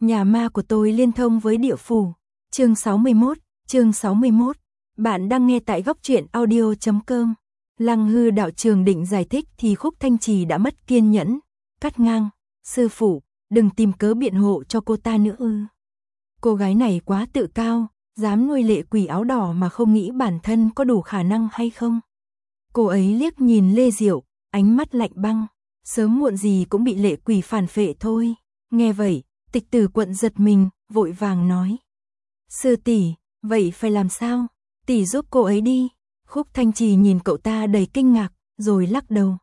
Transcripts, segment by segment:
Nhà ma của tôi liên thông với địa phủ. Chương 61. Bạn đang nghe tại góc truyện audio.com. Lăng Hư đạo trường định giải thích thì Khúc Thanh Trì đã mất kiên nhẫn, cắt ngang, sư phụ, đừng tìm cớ biện hộ cho cô ta nữa ư. Cô gái này quá tự cao, dám nuôi lệ quỷ áo đỏ mà không nghĩ bản thân có đủ khả năng hay không. Cô ấy liếc nhìn Lê Diệu, ánh mắt lạnh băng, sớm muộn gì cũng bị lệ quỷ phản phệ thôi. Nghe vậy, Tịch Tử Quận giật mình, vội vàng nói. Sư tỷ, vậy phải làm sao? Tỷ giúp cô ấy đi. Khúc Thanh Trì nhìn cậu ta đầy kinh ngạc, rồi lắc đầu.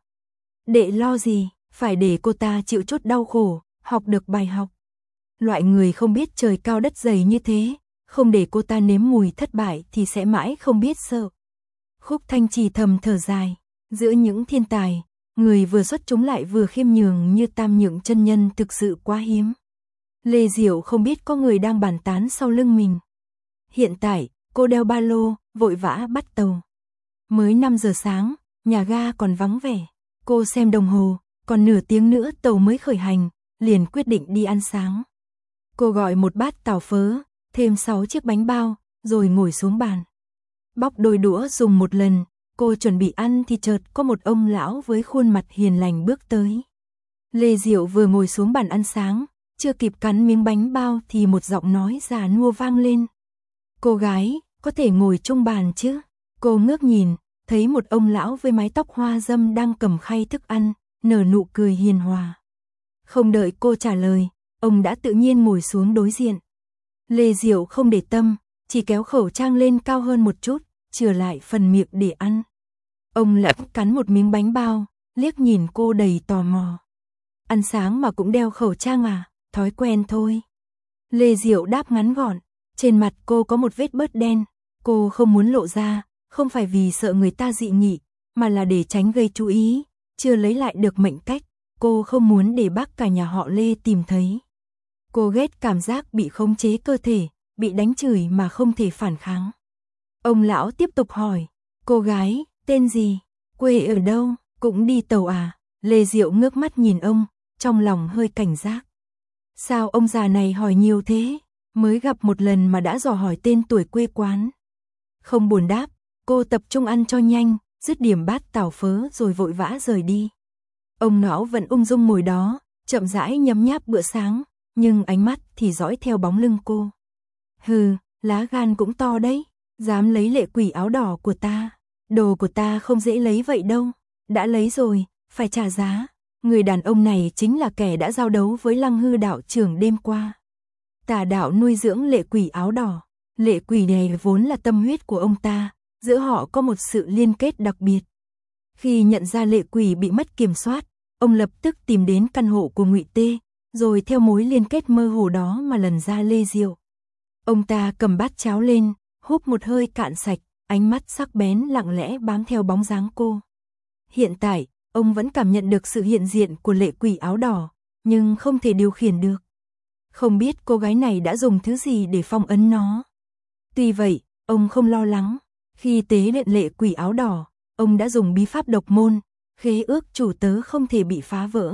Đệ lo gì, phải để cô ta chịu chút đau khổ, học được bài học. Loại người không biết trời cao đất dày như thế, không để cô ta nếm mùi thất bại thì sẽ mãi không biết sợ. Khúc Thanh Trì thầm thở dài, giữa những thiên tài, người vừa xuất chúng lại vừa khiêm nhường như Tam Nhượng chân nhân thực sự quá hiếm. Lê Diệu không biết có người đang bàn tán sau lưng mình. Hiện tại, cô đeo ba lô, vội vã bắt tàu. Mới 5 giờ sáng, nhà ga còn vắng vẻ. Cô xem đồng hồ, còn nửa tiếng nữa tàu mới khởi hành, liền quyết định đi ăn sáng. Cô gọi một bát tàu phớ, thêm 6 chiếc bánh bao, rồi ngồi xuống bàn. Bóc đôi đũa dùng một lần, cô chuẩn bị ăn thì chợt có một ông lão với khuôn mặt hiền lành bước tới. Lê Diệu vừa ngồi xuống bàn ăn sáng, chưa kịp cắn miếng bánh bao thì một giọng nói già nua vang lên. Cô gái, có thể ngồi chung bàn chứ? Cô ngước nhìn, thấy một ông lão với mái tóc hoa râm đang cầm khay thức ăn, nở nụ cười hiền hòa. Không đợi cô trả lời, ông đã tự nhiên ngồi xuống đối diện. Lê Diệu không để tâm, chỉ kéo khẩu trang lên cao hơn một chút, chừa lại phần miệng để ăn. Ông lẩm cắn một miếng bánh bao, liếc nhìn cô đầy tò mò. Ăn sáng mà cũng đeo khẩu trang à? Thói quen thôi. Lê Diệu đáp ngắn gọn, trên mặt cô có một vết bớt đen, cô không muốn lộ ra, không phải vì sợ người ta dị nghị, mà là để tránh gây chú ý, chưa lấy lại được mệnh cách, cô không muốn để bác cả nhà họ Lê tìm thấy. Cô ghét cảm giác bị khống chế cơ thể, bị đánh chửi mà không thể phản kháng. Ông lão tiếp tục hỏi, cô gái, tên gì, quê ở đâu, cũng đi tàu à? Lê Diệu ngước mắt nhìn ông, trong lòng hơi cảnh giác. Sao ông già này hỏi nhiều thế, mới gặp một lần mà đã dò hỏi tên tuổi quê quán. Không buồn đáp, cô tập trung ăn cho nhanh, dứt điểm bát tàu phớ rồi vội vã rời đi. Ông lão vẫn ung dung ngồi đó, chậm rãi nhấm nháp bữa sáng, nhưng ánh mắt thì dõi theo bóng lưng cô. Hừ, lá gan cũng to đấy, dám lấy lệ quỷ áo đỏ của ta. Đồ của ta không dễ lấy vậy đâu, đã lấy rồi, phải trả giá. Người đàn ông này chính là kẻ đã giao đấu với Lăng Hư đạo trưởng đêm qua. Tà đạo nuôi dưỡng lệ quỷ áo đỏ, lệ quỷ này vốn là tâm huyết của ông ta, giữa họ có một sự liên kết đặc biệt. Khi nhận ra lệ quỷ bị mất kiểm soát, ông lập tức tìm đến căn hộ của Ngụy Tê, rồi theo mối liên kết mơ hồ đó mà lần ra Lê Diệu. Ông ta cầm bát cháo lên, húp một hơi cạn sạch, ánh mắt sắc bén lặng lẽ bám theo bóng dáng cô. Hiện tại, ông vẫn cảm nhận được sự hiện diện của lệ quỷ áo đỏ, nhưng không thể điều khiển được. Không biết cô gái này đã dùng thứ gì để phong ấn nó. Tuy vậy, ông không lo lắng. Khi tế luyện lệ quỷ áo đỏ, ông đã dùng bí pháp độc môn, khế ước chủ tớ không thể bị phá vỡ.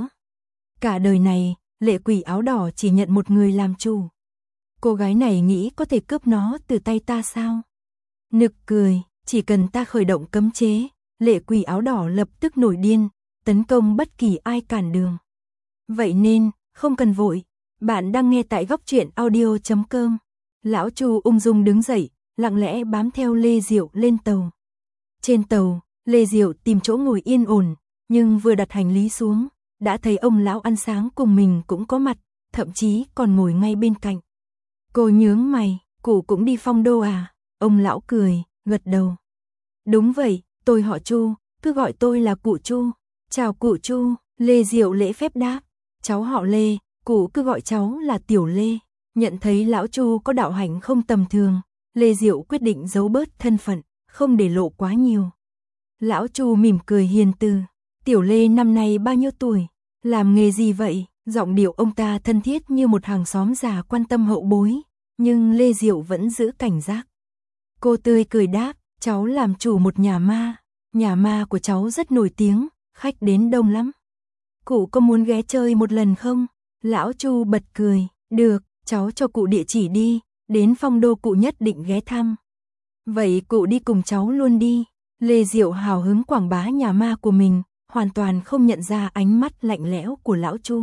Cả đời này, lệ quỷ áo đỏ chỉ nhận một người làm chủ. Cô gái này nghĩ có thể cướp nó từ tay ta sao? Nực cười, chỉ cần ta khởi động cấm chế, lệ quỷ áo đỏ lập tức nổi điên, tấn công bất kỳ ai cản đường. Vậy nên, không cần vội, bạn đang nghe tại góc truyện audio.com. Lão Chu ung dung đứng dậy, lặng lẽ bám theo Lê Diệu lên tàu. Trên tàu, Lê Diệu tìm chỗ ngồi yên ổn, nhưng vừa đặt hành lý xuống, đã thấy ông lão ăn sáng cùng mình cũng có mặt, thậm chí còn ngồi ngay bên cạnh. Cô nhướng mày, cụ cũng đi phong đô à? Ông lão cười, gật đầu. Đúng vậy, tôi họ Chu, cứ gọi tôi là cụ Chu. Chào cụ Chu, Lê Diệu lễ phép đáp. Cháu họ Lê, cụ cứ gọi cháu là Tiểu Lê. Nhận thấy lão Chu có đạo hạnh không tầm thường, Lê Diệu quyết định giấu bớt thân phận, không để lộ quá nhiều. Lão Chu mỉm cười hiền từ. Tiểu Lê năm nay bao nhiêu tuổi? Làm nghề gì vậy? Giọng điệu ông ta thân thiết như một hàng xóm già quan tâm hậu bối, nhưng Lê Diệu vẫn giữ cảnh giác. Cô tươi cười đáp, cháu làm chủ một nhà ma của cháu rất nổi tiếng, khách đến đông lắm. Cụ có muốn ghé chơi một lần không? Lão Chu bật cười, được, cháu cho cụ địa chỉ đi, đến Phong Đô cụ nhất định ghé thăm. Vậy cụ đi cùng cháu luôn đi. Lê Diệu hào hứng quảng bá nhà ma của mình, hoàn toàn không nhận ra ánh mắt lạnh lẽo của lão Chu.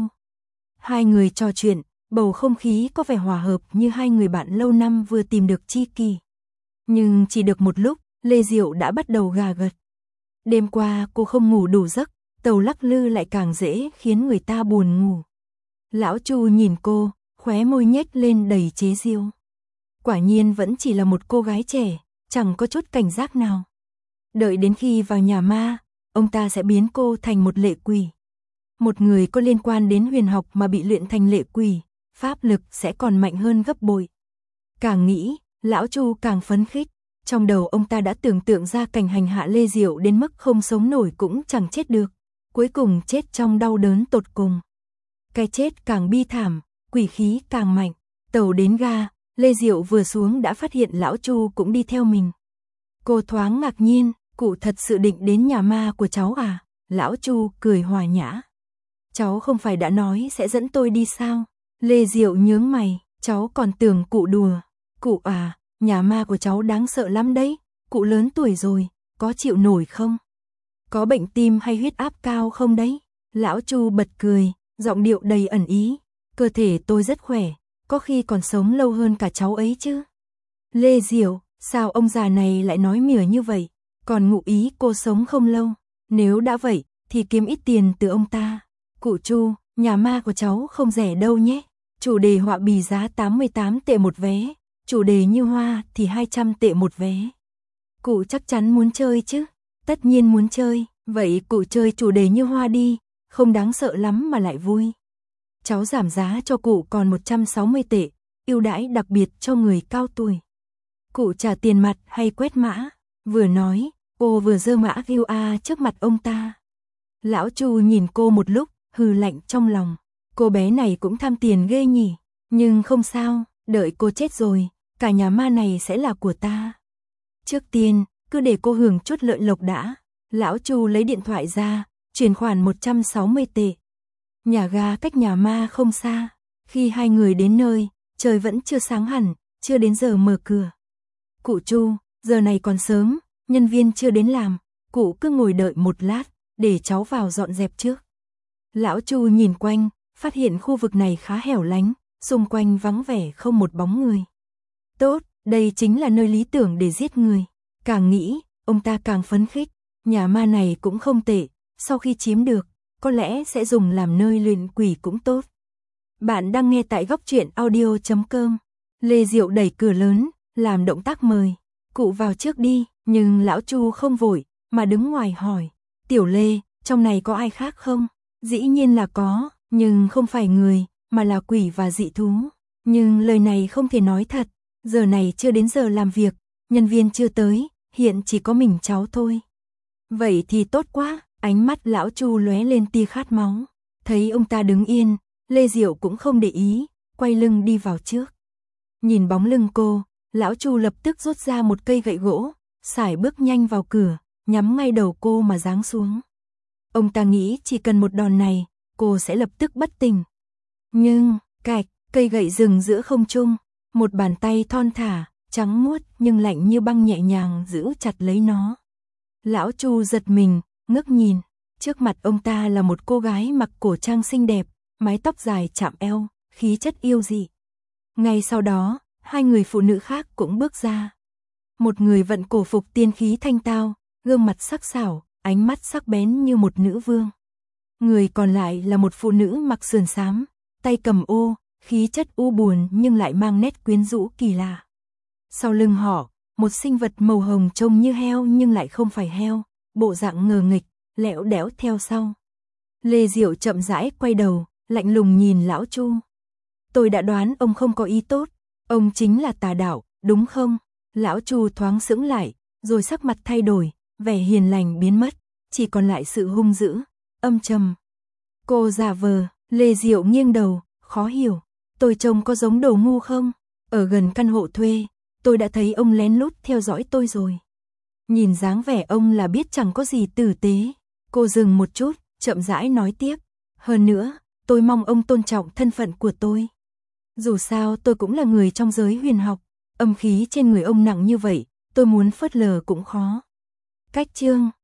Hai người trò chuyện, bầu không khí có vẻ hòa hợp như hai người bạn lâu năm vừa tìm được tri kỷ. Nhưng chỉ được một lúc, Lê Diệu đã bắt đầu gà gật. Đêm qua cô không ngủ đủ giấc, tàu lắc lư lại càng dễ khiến người ta buồn ngủ. Lão Chu nhìn cô, khóe môi nhếch lên đầy chế giễu. Quả nhiên vẫn chỉ là một cô gái trẻ, chẳng có chút cảnh giác nào. Đợi đến khi vào nhà ma, ông ta sẽ biến cô thành một lệ quỷ. Một người có liên quan đến huyền học mà bị luyện thành lệ quỷ, pháp lực sẽ còn mạnh hơn gấp bội. Càng nghĩ, lão Chu càng phấn khích. Trong đầu ông ta đã tưởng tượng ra cảnh hành hạ Lê Diệu đến mức không sống nổi cũng chẳng chết được. Cuối cùng chết trong đau đớn tột cùng. Cái chết càng bi thảm, quỷ khí càng mạnh. Tàu đến ga, Lê Diệu vừa xuống đã phát hiện lão Chu cũng đi theo mình. Cô thoáng ngạc nhiên, cụ thật sự định đến nhà ma của cháu à? Lão Chu cười hòa nhã. Cháu không phải đã nói sẽ dẫn tôi đi sao? Lê Diệu nhướng mày, cháu còn tưởng cụ đùa. Cụ à, nhà ma của cháu đáng sợ lắm đấy. Cụ lớn tuổi rồi, có chịu nổi không? Có bệnh tim hay huyết áp cao không đấy? Lão Chu bật cười, giọng điệu đầy ẩn ý. Cơ thể tôi rất khỏe, có khi còn sống lâu hơn cả cháu ấy chứ. Lê Diệu, sao ông già này lại nói mỉa như vậy? Còn ngụ ý cô sống không lâu. Nếu đã vậy, thì kiếm ít tiền từ ông ta. Cụ Chu, nhà ma của cháu không rẻ đâu nhé. Chủ đề họa bì giá 88 tệ một vé. Chủ đề như hoa thì 200 tệ một vé. Cụ chắc chắn muốn chơi chứ? Tất nhiên muốn chơi. Vậy cụ chơi chủ đề như hoa đi. Không đáng sợ lắm mà lại vui. Cháu giảm giá cho cụ còn 160 tệ. Ưu đãi đặc biệt cho người cao tuổi. Cụ trả tiền mặt hay quét mã? Vừa nói, cô vừa giơ mã QR trước mặt ông ta. Lão Chu nhìn cô một lúc, hừ lạnh trong lòng. Cô bé này cũng tham tiền ghê nhỉ. Nhưng không sao, đợi cô chết rồi, cả nhà ma này sẽ là của ta. Trước tiên, cứ để cô hưởng chút lợi lộc đã. Lão Chu lấy điện thoại ra, chuyển khoản 160 tệ. Nhà ga cách nhà ma không xa. Khi hai người đến nơi, trời vẫn chưa sáng hẳn, chưa đến giờ mở cửa. Cụ Chu, giờ này còn sớm, nhân viên chưa đến làm, cụ cứ ngồi đợi một lát, để cháu vào dọn dẹp trước. Lão Chu nhìn quanh, phát hiện khu vực này khá hẻo lánh, xung quanh vắng vẻ không một bóng người. Tốt, đây chính là nơi lý tưởng để giết người. Càng nghĩ, ông ta càng phấn khích, nhà ma này cũng không tệ, sau khi chiếm được, có lẽ sẽ dùng làm nơi luyện quỷ cũng tốt. Bạn đang nghe tại góc truyện audio.com. Lê Diệu đẩy cửa lớn, làm động tác mời. Cụ vào trước đi, nhưng lão Chu không vội, mà đứng ngoài hỏi. Tiểu Lê, trong này có ai khác không? Dĩ nhiên là có, nhưng không phải người, mà là quỷ và dị thú. Nhưng lời này không thể nói thật, giờ này chưa đến giờ làm việc, nhân viên chưa tới, hiện chỉ có mình cháu thôi. Vậy thì tốt quá, ánh mắt lão Chu lóe lên tia khát máu. Thấy ông ta đứng yên, Lê Diệu cũng không để ý, quay lưng đi vào trước. Nhìn bóng lưng cô, lão Chu lập tức rút ra một cây gậy gỗ, sải bước nhanh vào cửa, nhắm ngay đầu cô mà giáng xuống. Ông ta nghĩ chỉ cần một đòn này, cô sẽ lập tức bất tỉnh. Nhưng, cạch, cây gậy dừng giữa không trung, một bàn tay thon thả, trắng muốt nhưng lạnh như băng nhẹ nhàng giữ chặt lấy nó. Lão Chu giật mình, ngước nhìn, trước mặt ông ta là một cô gái mặc cổ trang xinh đẹp, mái tóc dài chạm eo, khí chất yêu dị. Ngay sau đó, hai người phụ nữ khác cũng bước ra. Một người vận cổ phục tiên khí thanh tao, gương mặt sắc sảo, ánh mắt sắc bén như một nữ vương. Người còn lại là một phụ nữ mặc sườn xám, tay cầm ô, khí chất u buồn nhưng lại mang nét quyến rũ kỳ lạ. Sau lưng họ, một sinh vật màu hồng trông như heo nhưng lại không phải heo, bộ dạng ngờ nghịch, lẽo đẽo theo sau. Lê Diệu chậm rãi quay đầu, lạnh lùng nhìn lão Chu. Tôi đã đoán ông không có ý tốt, ông chính là tà đạo, đúng không? Lão Chu thoáng sững lại, rồi sắc mặt thay đổi, vẻ hiền lành biến mất, chỉ còn lại sự hung dữ, âm trầm. Cô giả vờ, Lê Diệu nghiêng đầu, khó hiểu. Tôi trông có giống đồ ngu không? Ở gần căn hộ thuê, tôi đã thấy ông lén lút theo dõi tôi rồi. Nhìn dáng vẻ ông là biết chẳng có gì tử tế. Cô dừng một chút, chậm rãi nói tiếp. Hơn nữa, tôi mong ông tôn trọng thân phận của tôi. Dù sao tôi cũng là người trong giới huyền học, âm khí trên người ông nặng như vậy, tôi muốn phớt lờ cũng khó. Cách chương